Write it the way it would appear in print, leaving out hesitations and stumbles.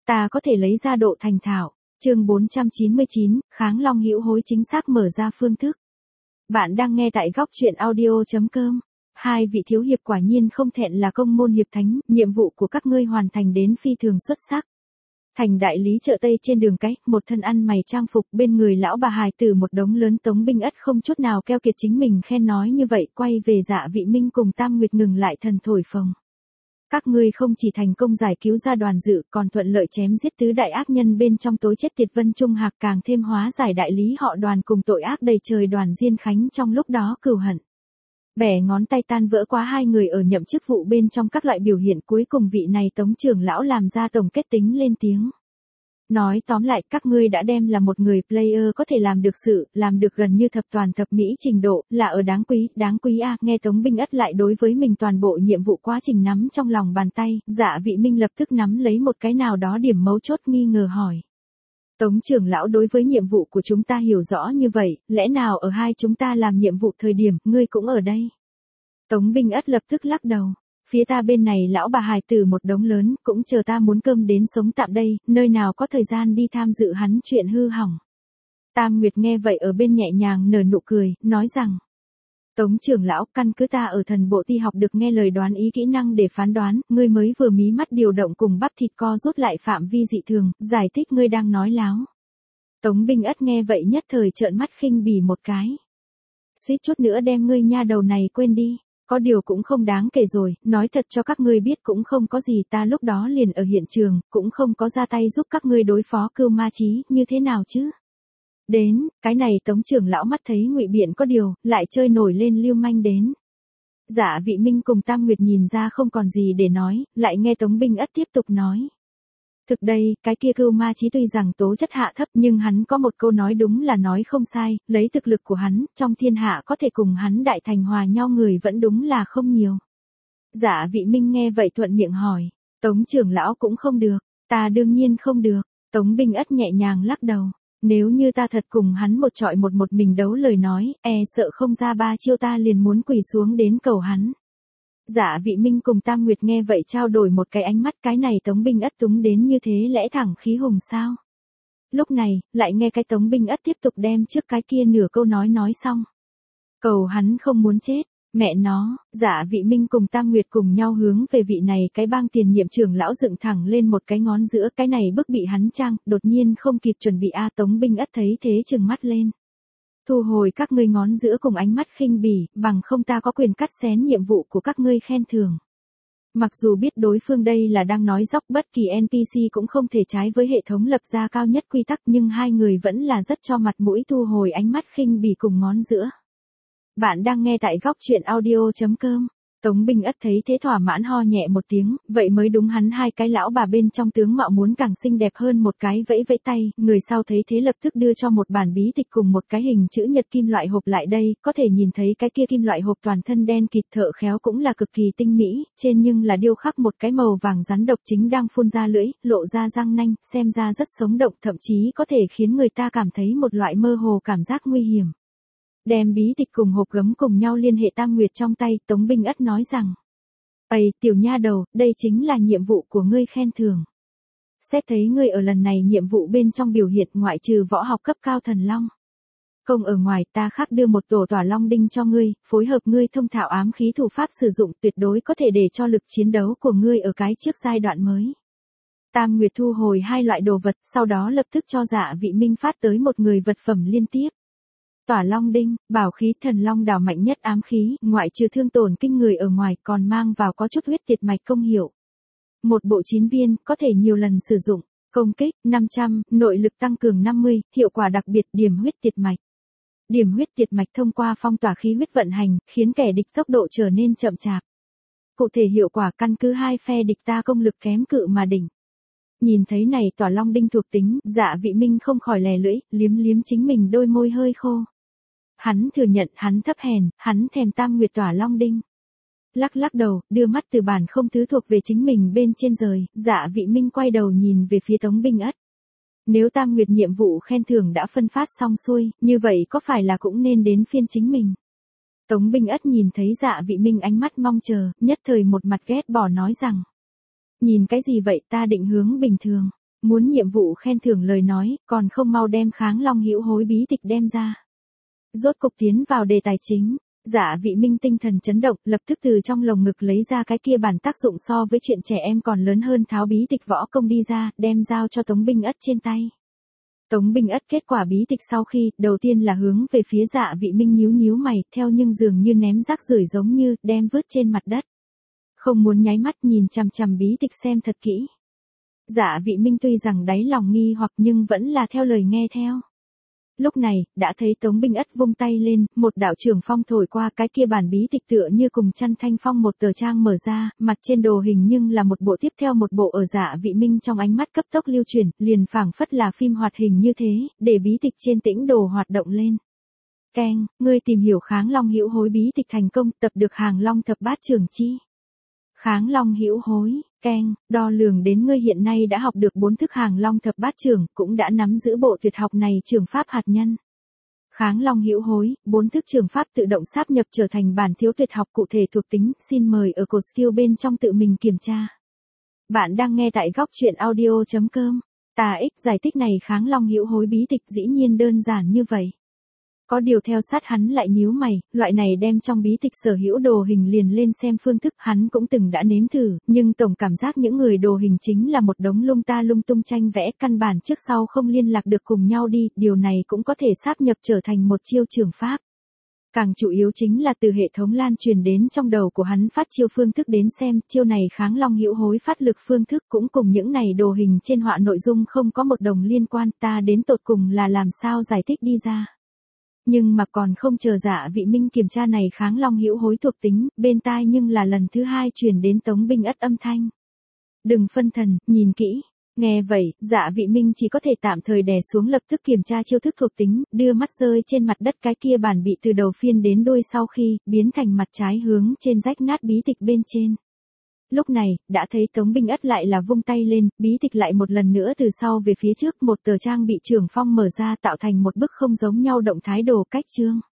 Ta có thể lấy ra độ thành thạo. Chương 499, Kháng Long Hữu Hối chính xác mở ra phương thức. Bạn đang nghe tại góc truyện audio.com. Hai vị thiếu hiệp quả nhiên không thẹn là công môn hiệp thánh, nhiệm vụ của các ngươi hoàn thành đến phi thường xuất sắc. Thành đại lý chợ Tây trên đường cái, một thân ăn mày trang phục, bên người lão bà hài tử một đống lớn Tống Binh Ất không chút nào keo kiệt chính mình khen nói như vậy, quay về Dạ Vị Minh cùng Tam Nguyệt ngừng lại thần thổi phồng. Các ngươi không chỉ thành công giải cứu ra Đoàn Dự, còn thuận lợi chém giết tứ đại ác nhân bên trong tối chết tiệt Vân Trung Hạc, càng thêm hóa giải đại lý họ Đoàn cùng tội ác đầy trời Đoàn Diên Khánh trong lúc đó cừu hận. Bẻ ngón tay tan vỡ quá hai người ở nhậm chức vụ bên trong các loại biểu hiện, cuối cùng vị này Tống trưởng lão làm ra tổng kết tính lên tiếng. Nói tóm lại, các ngươi đã đem là một người player có thể làm được sự, làm được gần như thập toàn thập mỹ trình độ, là ở đáng quý a. Nghe Tống Binh Ất lại đối với mình toàn bộ nhiệm vụ quá trình nắm trong lòng bàn tay, Dạ Vị Minh lập tức nắm lấy một cái nào đó điểm mấu chốt nghi ngờ hỏi. Tống trưởng lão, đối với nhiệm vụ của chúng ta hiểu rõ như vậy, lẽ nào ở hai chúng ta làm nhiệm vụ thời điểm, ngươi cũng ở đây? Tống Binh Ất lập tức lắc đầu. Phía ta bên này lão bà hài tử một đống lớn, cũng chờ ta muốn cơm đến sống tạm đây, nơi nào có thời gian đi tham dự hắn chuyện hư hỏng. Tam Nguyệt nghe vậy ở bên nhẹ nhàng nở nụ cười, nói rằng. Tống trưởng lão, căn cứ ta ở thần bộ ti học được nghe lời đoán ý kỹ năng để phán đoán, ngươi mới vừa mí mắt điều động cùng bắp thịt co rút lại phạm vi dị thường, giải thích ngươi đang nói láo. Tống Binh Ất nghe vậy nhất thời trợn mắt khinh bỉ một cái. Suýt chút nữa đem ngươi nha đầu này quên đi. Có điều cũng không đáng kể rồi, nói thật cho các ngươi biết cũng không có gì, ta lúc đó liền ở hiện trường, cũng không có ra tay giúp các ngươi đối phó Cưu Ma Chí, như thế nào chứ? Đến, cái này Tống trưởng lão mắt thấy ngụy biện có điều, lại chơi nổi lên lưu manh đến. Dạ Vị Minh cùng Tam Nguyệt nhìn ra không còn gì để nói, lại nghe Tống Binh Ất tiếp tục nói. Thực đây, cái kia Cưu Ma Chí tuy rằng tố chất hạ thấp nhưng hắn có một câu nói đúng là nói không sai, lấy thực lực của hắn, trong thiên hạ có thể cùng hắn đại thành hòa nhau người vẫn đúng là không nhiều. Dạ Vị Minh nghe vậy thuận miệng hỏi, Tống trưởng lão cũng không được, ta đương nhiên không được. Tống Binh Ất nhẹ nhàng lắc đầu, nếu như ta thật cùng hắn một trọi một mình đấu lời nói, sợ không ra ba chiêu ta liền muốn quỳ xuống đến cầu hắn. Dạ Vị Minh cùng Tam Nguyệt nghe vậy trao đổi một cái ánh mắt, cái này Tống Binh Ất túng đến như thế lẽ thẳng khí hùng sao? Lúc này, lại nghe cái Tống Binh Ất tiếp tục đem trước cái kia nửa câu nói xong. Cầu hắn không muốn chết, mẹ nó. Dạ Vị Minh cùng Tam Nguyệt cùng nhau hướng về vị này cái bang tiền nhiệm trưởng lão dựng thẳng lên một cái ngón giữa, cái này bức bị hắn trang, đột nhiên không kịp chuẩn bị Tống Binh Ất thấy thế trừng mắt lên. Thu hồi các ngươi ngón giữa cùng ánh mắt khinh bỉ, bằng không ta có quyền cắt xén nhiệm vụ của các ngươi khen thưởng. Mặc dù biết đối phương đây là đang nói dóc, bất kỳ NPC cũng không thể trái với hệ thống lập ra cao nhất quy tắc, nhưng hai người vẫn là rất cho mặt mũi thu hồi ánh mắt khinh bỉ cùng ngón giữa. Bạn đang nghe tại góc truyện audio.com. Tống Binh Ất thấy thế thỏa mãn ho nhẹ một tiếng, vậy mới đúng, hắn hai cái lão bà bên trong tướng mạo muốn càng xinh đẹp hơn một cái vẫy vẫy tay, người sau thấy thế lập tức đưa cho một bản bí tịch cùng một cái hình chữ nhật kim loại hộp lại đây, có thể nhìn thấy cái kia kim loại hộp toàn thân đen kịt, thợ khéo cũng là cực kỳ tinh mỹ, trên nhưng là điêu khắc một cái màu vàng rắn độc chính đang phun ra lưỡi, lộ ra răng nanh, xem ra rất sống động, thậm chí có thể khiến người ta cảm thấy một loại mơ hồ cảm giác nguy hiểm. Đem bí tịch cùng hộp gấm cùng nhau liên hệ Tam Nguyệt trong tay, Tống Binh Ất nói rằng. Ây, tiểu nha đầu, đây chính là nhiệm vụ của ngươi khen thưởng. Xét thấy ngươi ở lần này nhiệm vụ bên trong biểu hiện ngoại trừ võ học cấp cao thần long. Không ở ngoài, ta khác đưa một tổ tỏa long đinh cho ngươi, phối hợp ngươi thông thạo ám khí thủ pháp sử dụng, tuyệt đối có thể để cho lực chiến đấu của ngươi ở cái trước giai đoạn mới. Tam Nguyệt thu hồi hai loại đồ vật, sau đó lập tức cho Dạ Vị Minh phát tới một người vật phẩm liên tiếp. Tỏa long đinh, bảo khí thần long đào mạnh nhất ám khí, ngoại trừ thương tổn kinh người ở ngoài còn mang vào có chút huyết tiệt mạch công hiệu. Một bộ 9 viên, có thể nhiều lần sử dụng, công kích 500, nội lực tăng cường 50, hiệu quả đặc biệt điểm huyết tiệt mạch. Điểm huyết tiệt mạch thông qua phong tỏa khí huyết vận hành, khiến kẻ địch tốc độ trở nên chậm chạp. Cụ thể hiệu quả căn cứ hai phe địch ta công lực kém cự mà đỉnh. Nhìn thấy này tỏa long đinh thuộc tính, Dạ Vị Minh không khỏi lè lưỡi, liếm chính mình đôi môi hơi khô. Hắn thừa nhận hắn thấp hèn, hắn thèm Tam Nguyệt tỏa long đinh. Lắc đầu, đưa mắt từ bản không thứ thuộc về chính mình bên trên rời, Dạ Vị Minh quay đầu nhìn về phía Tống Binh Ất. Nếu Tam Nguyệt nhiệm vụ khen thưởng đã phân phát xong xuôi, như vậy có phải là cũng nên đến phiên chính mình? Tống Binh Ất nhìn thấy Dạ Vị Minh ánh mắt mong chờ, nhất thời một mặt ghét bỏ nói rằng. Nhìn cái gì vậy, ta định hướng bình thường. Muốn nhiệm vụ khen thưởng lời nói, còn không mau đem Kháng Long Hữu Hối bí tịch đem ra. Rốt cục tiến vào đề tài chính. Dạ Vị Minh tinh thần chấn động, lập tức từ trong lồng ngực lấy ra cái kia bản tác dụng so với chuyện trẻ em còn lớn hơn tháo bí tịch võ công đi ra, đem giao cho Tống Binh Ất trên tay. Tống Binh Ất kết quả bí tịch sau khi, đầu tiên là hướng về phía Dạ Vị Minh nhíu nhíu mày, theo nhưng dường như ném rác rưởi giống như, đem vứt trên mặt đất. Không muốn nháy mắt nhìn chằm chằm bí tịch xem thật kỹ. Dạ Vị Minh tuy rằng đáy lòng nghi hoặc nhưng vẫn là theo lời nghe theo. Lúc này, đã thấy Tống Binh Ất vung tay lên, một đạo trường phong thổi qua cái kia bản bí tịch tựa như cùng chăn thanh phong một tờ trang mở ra, mặt trên đồ hình nhưng là một bộ tiếp theo một bộ ở Dạ Vị Minh trong ánh mắt cấp tốc lưu chuyển, liền phảng phất là phim hoạt hình như thế, để bí tịch trên tĩnh đồ hoạt động lên. Keng, ngươi tìm hiểu Kháng Long Hữu Hối bí tịch thành công, tập được Hàng Long thập bát trưởng chi. Kháng Long Hữu Hối, keng, đo lường đến ngươi hiện nay đã học được 4 thức Hàng Long thập bát trưởng, cũng đã nắm giữ bộ tuyệt học này trường pháp hạt nhân. Kháng Long Hữu Hối, 4 thức trường pháp tự động sáp nhập trở thành bản thiếu tuyệt học cụ thể thuộc tính, xin mời ở cột skill bên trong tự mình kiểm tra. Bạn đang nghe tại góc truyện audio.com. Giải thích này Kháng Long Hữu Hối bí tịch dĩ nhiên đơn giản như vậy. Có điều theo sát hắn lại nhíu mày, loại này đem trong bí tịch sở hữu đồ hình liền lên xem phương thức hắn cũng từng đã nếm thử, nhưng tổng cảm giác những người đồ hình chính là một đống lung ta lung tung tranh vẽ căn bản trước sau không liên lạc được cùng nhau đi, điều này cũng có thể sáp nhập trở thành một chiêu trường pháp. Càng chủ yếu chính là từ hệ thống lan truyền đến trong đầu của hắn phát chiêu phương thức đến xem, chiêu này Kháng Long Hữu Hối phát lực phương thức cũng cùng những này đồ hình trên họa nội dung không có một đồng liên quan, ta đến tột cùng là làm sao giải thích đi ra. Nhưng mà còn không chờ Dạ Vị Minh kiểm tra này Kháng Long Hữu Hối thuộc tính, bên tai nhưng là lần thứ 2 truyền đến Tống Binh Ất âm thanh. Đừng phân thần, nhìn kỹ. Nghe vậy, Dạ Vị Minh chỉ có thể tạm thời đè xuống lập tức kiểm tra chiêu thức thuộc tính, đưa mắt rơi trên mặt đất cái kia bản bị từ đầu phiên đến đuôi sau khi, biến thành mặt trái hướng trên rách nát bí tịch bên trên. Lúc này, đã thấy Tống Binh Ất lại là vung tay lên, bí tịch lại một lần nữa từ sau về phía trước, một tờ trang bị trường phong mở ra tạo thành một bức không giống nhau động thái đồ cách chương.